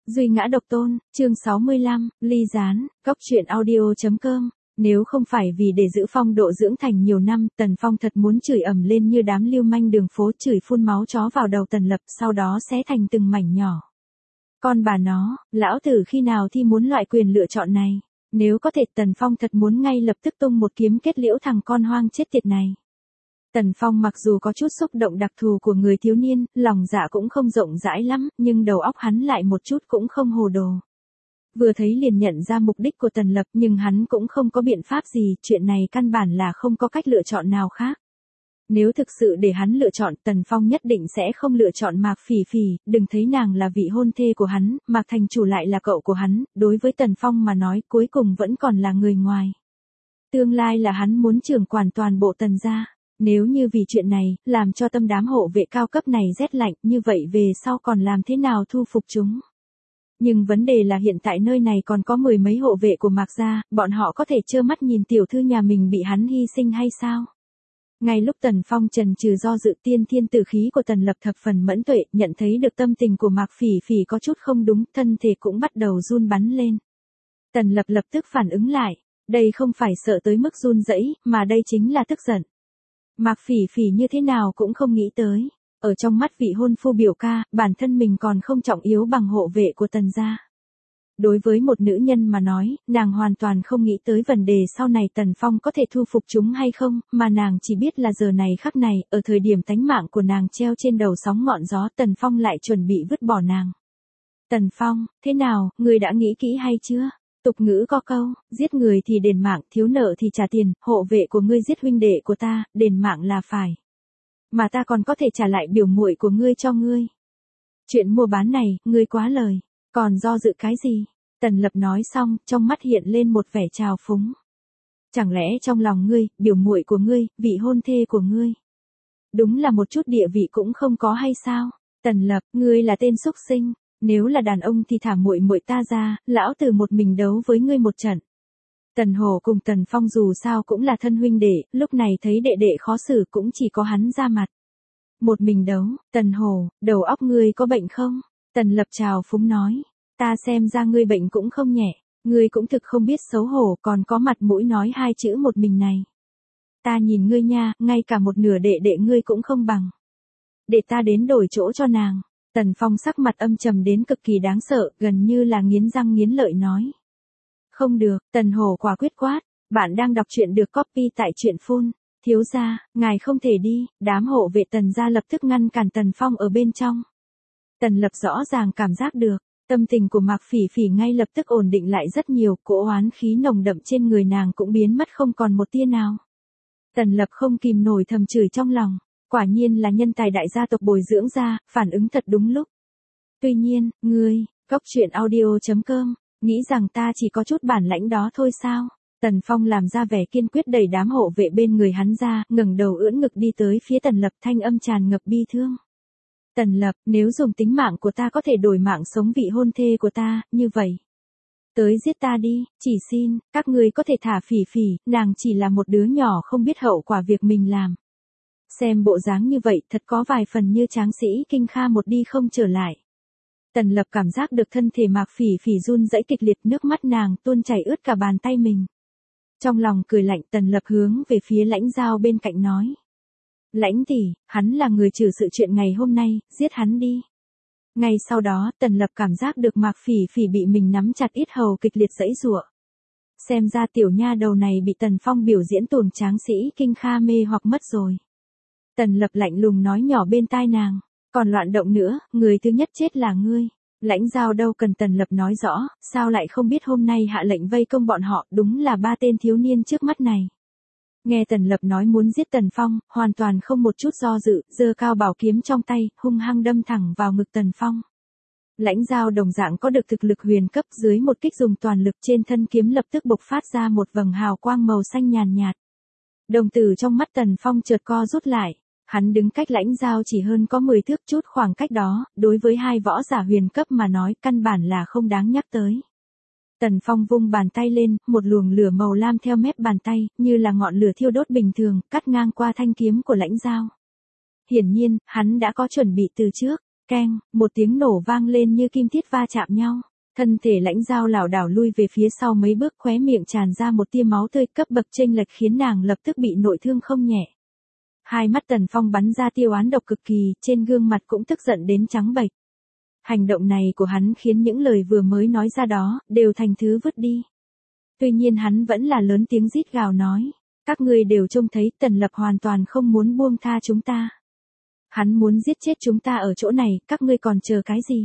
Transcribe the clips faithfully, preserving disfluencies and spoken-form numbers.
Duy ngã độc tôn, chương sáu mươi lăm, ly gián, góc truyện audio.com. Nếu không phải vì để giữ phong độ dưỡng thành nhiều năm, Tần Phong thật muốn chửi ầm lên như đám lưu manh đường phố, chửi phun máu chó vào đầu Tần Lập, sau đó xé thành từng mảnh nhỏ. Con bà nó, lão tử khi nào thì muốn loại quyền lựa chọn này? Nếu có thể, Tần Phong thật muốn ngay lập tức tung một kiếm kết liễu thằng con hoang chết tiệt này. Tần Phong mặc dù có chút xúc động đặc thù của người thiếu niên, lòng dạ cũng không rộng rãi lắm, nhưng đầu óc hắn lại một chút cũng không hồ đồ. Vừa thấy liền nhận ra mục đích của Tần Lập, nhưng hắn cũng không có biện pháp gì, chuyện này căn bản là không có cách lựa chọn nào khác. Nếu thực sự để hắn lựa chọn, Tần Phong nhất định sẽ không lựa chọn Mạc Phỉ Phỉ, đừng thấy nàng là vị hôn thê của hắn, Mạc Thành Chủ lại là cậu của hắn, đối với Tần Phong mà nói cuối cùng vẫn còn là người ngoài. Tương lai là hắn muốn trưởng quản toàn bộ Tần gia. Nếu như vì chuyện này, làm cho tâm đám hộ vệ cao cấp này rét lạnh, như vậy về sau còn làm thế nào thu phục chúng? Nhưng vấn đề là hiện tại nơi này còn có mười mấy hộ vệ của Mạc gia, bọn họ có thể trơ mắt nhìn tiểu thư nhà mình bị hắn hy sinh hay sao? Ngay lúc Tần Phong chần chừ do dự, tiên thiên tử khí của Tần Lập thập phần mẫn tuệ, nhận thấy được tâm tình của Mạc Phỉ Phỉ có chút không đúng, thân thể cũng bắt đầu run bắn lên. Tần Lập lập tức phản ứng lại, đây không phải sợ tới mức run rẩy, mà đây chính là tức giận. Mạc Phỉ Phỉ như thế nào cũng không nghĩ tới, ở trong mắt vị hôn phu biểu ca, bản thân mình còn không trọng yếu bằng hộ vệ của Tần gia. Đối với một nữ nhân mà nói, nàng hoàn toàn không nghĩ tới vấn đề sau này Tần Phong có thể thu phục chúng hay không, mà nàng chỉ biết là giờ này khắc này, ở thời điểm tánh mạng của nàng treo trên đầu sóng ngọn gió, Tần Phong lại chuẩn bị vứt bỏ nàng. Tần Phong, thế nào, ngươi đã nghĩ kỹ hay chưa? Tục ngữ có câu, giết người thì đền mạng, thiếu nợ thì trả tiền, hộ vệ của ngươi giết huynh đệ của ta, đền mạng là phải. Mà ta còn có thể trả lại biểu muội của ngươi cho ngươi. Chuyện mua bán này, ngươi quá lời, còn do dự cái gì? Tần Lập nói xong, trong mắt hiện lên một vẻ trào phúng. Chẳng lẽ trong lòng ngươi, biểu muội của ngươi, vị hôn thê của ngươi, đúng là một chút địa vị cũng không có hay sao? Tần Lập, ngươi là tên xúc sinh. Nếu là đàn ông thì thả muội muội ta ra, lão tử một mình đấu với ngươi một trận. Tần Hổ cùng Tần Phong dù sao cũng là thân huynh đệ, lúc này thấy đệ đệ khó xử cũng chỉ có hắn ra mặt. Một mình đấu, Tần Hổ, đầu óc ngươi có bệnh không? Tần Lập trào phúng nói, ta xem ra ngươi bệnh cũng không nhẹ, ngươi cũng thực không biết xấu hổ, còn có mặt mũi nói hai chữ một mình này. Ta nhìn ngươi nha, ngay cả một nửa đệ đệ ngươi cũng không bằng. Để ta đến đổi chỗ cho nàng. Tần Phong sắc mặt âm trầm đến cực kỳ đáng sợ, gần như là nghiến răng nghiến lợi nói. Không được, Tần Hổ quả quyết quát, bạn đang đọc truyện được copy tại truyện phun. Thiếu gia, ngài không thể đi, đám hộ vệ Tần gia lập tức ngăn cản Tần Phong ở bên trong. Tần Lập rõ ràng cảm giác được, tâm tình của Mạc Phỉ Phỉ ngay lập tức ổn định lại rất nhiều, cỗ oán khí nồng đậm trên người nàng cũng biến mất không còn một tia nào. Tần Lập không kìm nổi thầm chửi trong lòng. Quả nhiên là nhân tài đại gia tộc bồi dưỡng ra, phản ứng thật đúng lúc. Tuy nhiên, ngươi, góc truyện audio.com, nghĩ rằng ta chỉ có chút bản lãnh đó thôi sao? Tần Phong làm ra vẻ kiên quyết đẩy đám hộ vệ bên người hắn ra, ngẩng đầu ưỡn ngực đi tới phía Tần Lập, thanh âm tràn ngập bi thương. Tần Lập, nếu dùng tính mạng của ta có thể đổi mạng sống vị hôn thê của ta, như vậy. Tới giết ta đi, chỉ xin, các ngươi có thể thả Phỉ Phỉ, nàng chỉ là một đứa nhỏ không biết hậu quả việc mình làm. Xem bộ dáng như vậy thật có vài phần như tráng sĩ Kinh Kha một đi không trở lại. Tần Lập cảm giác được thân thể Mạc Phỉ Phỉ run rẩy kịch liệt, nước mắt nàng tuôn chảy ướt cả bàn tay mình. Trong lòng cười lạnh, Tần Lập hướng về phía Lãnh Giao bên cạnh nói. Lãnh tỷ, hắn là người trừ sự chuyện ngày hôm nay, giết hắn đi. Ngay sau đó, Tần Lập cảm giác được Mạc Phỉ Phỉ bị mình nắm chặt yết hầu kịch liệt giãy giụa. Xem ra tiểu nha đầu này bị Tần Phong biểu diễn tuồng tráng sĩ Kinh Kha mê hoặc mất rồi. Tần Lập lạnh lùng nói nhỏ bên tai nàng, còn loạn động nữa, người thứ nhất chết là ngươi. Lãnh Giao đâu cần Tần Lập nói rõ, sao lại không biết hôm nay hạ lệnh vây công bọn họ, đúng là ba tên thiếu niên trước mắt này. Nghe Tần Lập nói muốn giết Tần Phong, hoàn toàn không một chút do dự, giơ cao bảo kiếm trong tay, hung hăng đâm thẳng vào ngực Tần Phong. Lãnh Giao đồng dạng có được thực lực huyền cấp, dưới một kích dùng toàn lực trên thân kiếm lập tức bộc phát ra một vầng hào quang màu xanh nhàn nhạt. Đồng tử trong mắt Tần Phong chợt co rút lại. Hắn đứng cách Lãnh Giao chỉ hơn có mười thước, chút khoảng cách đó, đối với hai võ giả huyền cấp mà nói căn bản là không đáng nhắc tới. Tần Phong vung bàn tay lên, một luồng lửa màu lam theo mép bàn tay, như là ngọn lửa thiêu đốt bình thường, cắt ngang qua thanh kiếm của Lãnh Giao. Hiển nhiên, hắn đã có chuẩn bị từ trước. Keng, một tiếng nổ vang lên như kim thiết va chạm nhau. Thân thể Lãnh Giao lảo đảo lui về phía sau mấy bước, khóe miệng tràn ra một tia máu tươi, cấp bậc chênh lệch khiến nàng lập tức bị nội thương không nhẹ. Hai mắt Tần Phong bắn ra tia oán độc cực kỳ, trên gương mặt cũng tức giận đến trắng bệch. Hành động này của hắn khiến những lời vừa mới nói ra đó, đều thành thứ vứt đi. Tuy nhiên hắn vẫn là lớn tiếng rít gào nói. Các ngươi đều trông thấy Tần Lập hoàn toàn không muốn buông tha chúng ta. Hắn muốn giết chết chúng ta ở chỗ này, các ngươi còn chờ cái gì?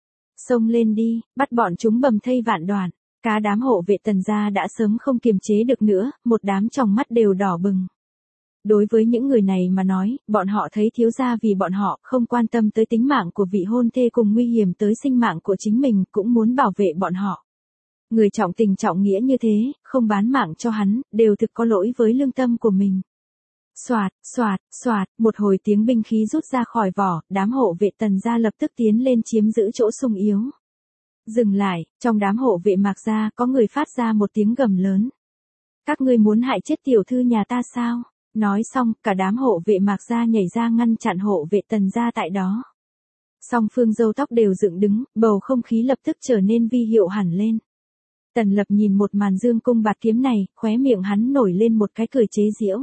Xông lên đi, bắt bọn chúng bầm thây vạn đoạn. Cả đám hộ vệ Tần gia đã sớm không kiềm chế được nữa, một đám trong mắt đều đỏ bừng. Đối với những người này mà nói, bọn họ thấy thiếu gia vì bọn họ không quan tâm tới tính mạng của vị hôn thê cùng nguy hiểm tới sinh mạng của chính mình, cũng muốn bảo vệ bọn họ. Người trọng tình trọng nghĩa như thế, không bán mạng cho hắn, đều thực có lỗi với lương tâm của mình. Soạt, soạt, soạt, một hồi tiếng binh khí rút ra khỏi vỏ, đám hộ vệ Tần gia lập tức tiến lên chiếm giữ chỗ sung yếu. Dừng lại, trong đám hộ vệ Mạc gia có người phát ra một tiếng gầm lớn. Các ngươi muốn hại chết tiểu thư nhà ta sao? Nói xong, cả đám hộ vệ Mạc gia nhảy ra ngăn chặn hộ vệ Tần gia tại đó. Song phương râu tóc đều dựng đứng, bầu không khí lập tức trở nên vi hiệu hẳn lên. Tần Lập nhìn một màn dương cung bạt kiếm này, khóe miệng hắn nổi lên một cái cười chế giễu.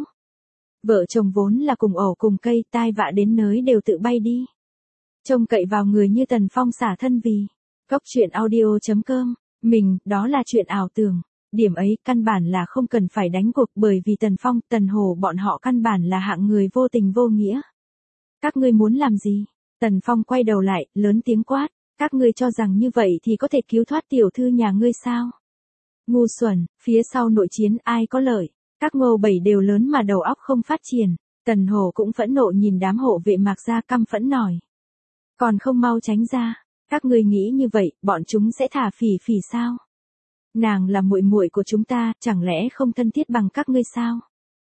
Vợ chồng vốn là cùng ổ cùng cây, tai vạ đến nới đều tự bay đi. Trông cậy vào người như Tần Phong xả thân vì. Cốc truyện audio chấm com, mình, đó là chuyện ảo tưởng. Điểm ấy căn bản là không cần phải đánh cuộc, bởi vì Tần Phong, Tần Hồ bọn họ căn bản là hạng người vô tình vô nghĩa. Các ngươi muốn làm gì? Tần Phong quay đầu lại, lớn tiếng quát. Các ngươi cho rằng như vậy thì có thể cứu thoát tiểu thư nhà ngươi sao? Ngu xuẩn, phía sau nội chiến ai có lợi? Các ngô bảy đều lớn mà đầu óc không phát triển. Tần Hồ cũng phẫn nộ nhìn đám hộ vệ Mạc gia căm phẫn nổi. Còn không mau tránh ra, các ngươi nghĩ như vậy, bọn chúng sẽ thả Phỉ Phỉ sao? Nàng là muội muội của chúng ta, chẳng lẽ không thân thiết bằng các ngươi sao?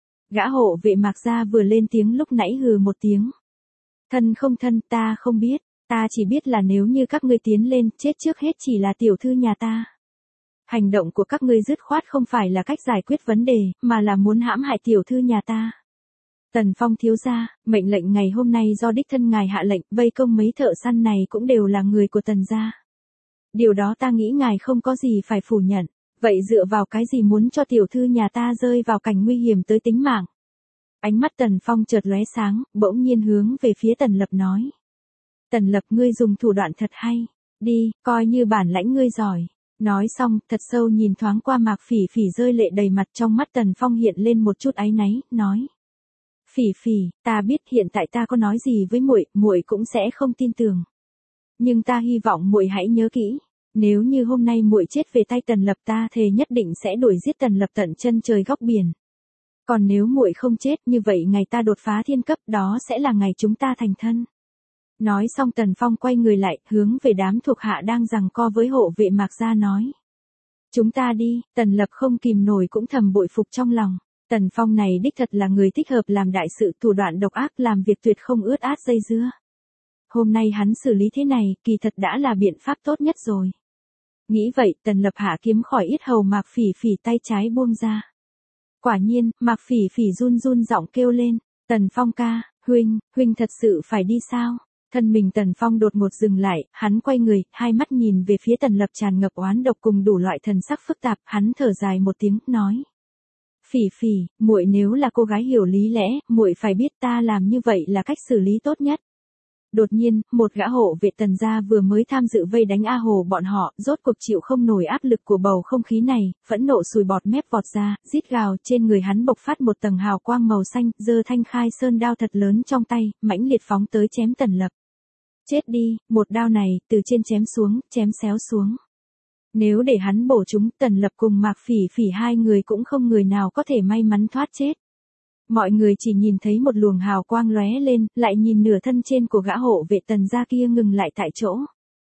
Gã hộ vệ Mạc gia vừa lên tiếng lúc nãy hừ một tiếng. Thân không thân ta không biết, ta chỉ biết là nếu như các ngươi tiến lên, chết trước hết chỉ là tiểu thư nhà ta. Hành động của các ngươi dứt khoát không phải là cách giải quyết vấn đề, mà là muốn hãm hại tiểu thư nhà ta. Tần Phong thiếu gia, mệnh lệnh ngày hôm nay do đích thân ngài hạ lệnh, vây công mấy thợ săn này cũng đều là người của Tần gia. Điều đó ta nghĩ ngài không có gì phải phủ nhận, vậy dựa vào cái gì muốn cho tiểu thư nhà ta rơi vào cảnh nguy hiểm tới tính mạng? Ánh mắt Tần Phong chợt lóe sáng, bỗng nhiên hướng về phía Tần Lập nói. Tần Lập, ngươi dùng thủ đoạn thật hay, đi, coi như bản lãnh ngươi giỏi. Nói xong, thật sâu nhìn thoáng qua Mạc Phỉ Phỉ rơi lệ đầy mặt, trong mắt Tần Phong hiện lên một chút áy náy, nói. Phỉ Phỉ, ta biết hiện tại ta có nói gì với muội, muội cũng sẽ không tin tưởng. Nhưng ta hy vọng muội hãy nhớ kỹ, nếu như hôm nay muội chết về tay Tần Lập, ta thề nhất định sẽ đuổi giết Tần Lập tận chân trời góc biển. Còn nếu muội không chết, như vậy ngày ta đột phá thiên cấp, đó sẽ là ngày chúng ta thành thân. Nói xong Tần Phong quay người lại, hướng về đám thuộc hạ đang giằng co với hộ vệ Mạc gia nói. Chúng ta đi, Tần Lập không kìm nổi cũng thầm bội phục trong lòng. Tần Phong này đích thật là người thích hợp làm đại sự, thủ đoạn độc ác, làm việc tuyệt không ướt át dây dưa. Hôm nay hắn xử lý thế này, kỳ thật đã là biện pháp tốt nhất rồi. Nghĩ vậy, Tần Lập hạ kiếm khỏi yết hầu Mạc Phỉ Phỉ, tay trái buông ra. Quả nhiên, Mạc Phỉ Phỉ run run giọng kêu lên, Tần Phong ca, huynh, huynh thật sự phải đi sao? Thân mình Tần Phong đột ngột dừng lại, hắn quay người, hai mắt nhìn về phía Tần Lập tràn ngập oán độc cùng đủ loại thần sắc phức tạp, hắn thở dài một tiếng, nói. Phỉ Phỉ, muội nếu là cô gái hiểu lý lẽ, muội phải biết ta làm như vậy là cách xử lý tốt nhất. Đột nhiên, một gã hộ vệ Tần gia vừa mới tham dự vây đánh A Hồ bọn họ, rốt cuộc chịu không nổi áp lực của bầu không khí này, phẫn nộ sùi bọt mép vọt ra, rít gào, trên người hắn bộc phát một tầng hào quang màu xanh, giơ thanh khai sơn đao thật lớn trong tay, mãnh liệt phóng tới chém Tần Lập. Chết đi, một đao này, từ trên chém xuống, chém xéo xuống. Nếu để hắn bổ chúng, Tần Lập cùng Mạc Phỉ Phỉ hai người cũng không người nào có thể may mắn thoát chết. Mọi người chỉ nhìn thấy một luồng hào quang lóe lên, lại nhìn nửa thân trên của gã hộ vệ Tần gia kia ngừng lại tại chỗ.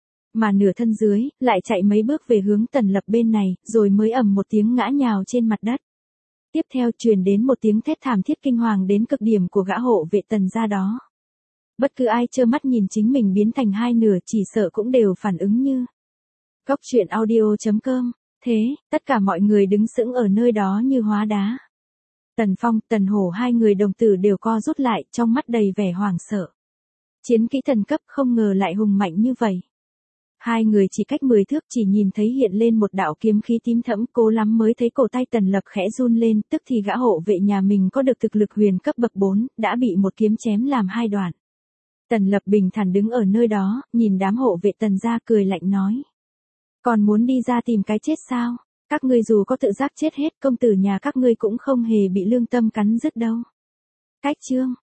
Mà nửa thân dưới, lại chạy mấy bước về hướng Tần Lập bên này, rồi mới ầm một tiếng ngã nhào trên mặt đất. Tiếp theo truyền đến một tiếng thét thảm thiết kinh hoàng đến cực điểm của gã hộ vệ Tần gia đó. Bất cứ ai trơ mắt nhìn chính mình biến thành hai nửa chỉ sợ cũng đều phản ứng như. Cốc truyện audio chấm com, thế, tất cả mọi người đứng sững ở nơi đó như hóa đá. Tần Phong, Tần Hổ hai người đồng tử đều co rút lại, trong mắt đầy vẻ hoảng sợ. Chiến kỹ thần cấp không ngờ lại hùng mạnh như vậy. Hai người chỉ cách mười thước chỉ nhìn thấy hiện lên một đạo kiếm khí tím thẫm, cố lắm mới thấy cổ tay Tần Lập khẽ run lên, tức thì gã hộ vệ nhà mình có được thực lực huyền cấp bậc bốn, đã bị một kiếm chém làm hai đoạn. Tần Lập bình thản đứng ở nơi đó, nhìn đám hộ vệ Tần gia cười lạnh nói. Còn muốn đi ra tìm cái chết sao? Các ngươi dù có tự giác chết hết, công tử nhà các ngươi cũng không hề bị lương tâm cắn rứt đâu. Cách chương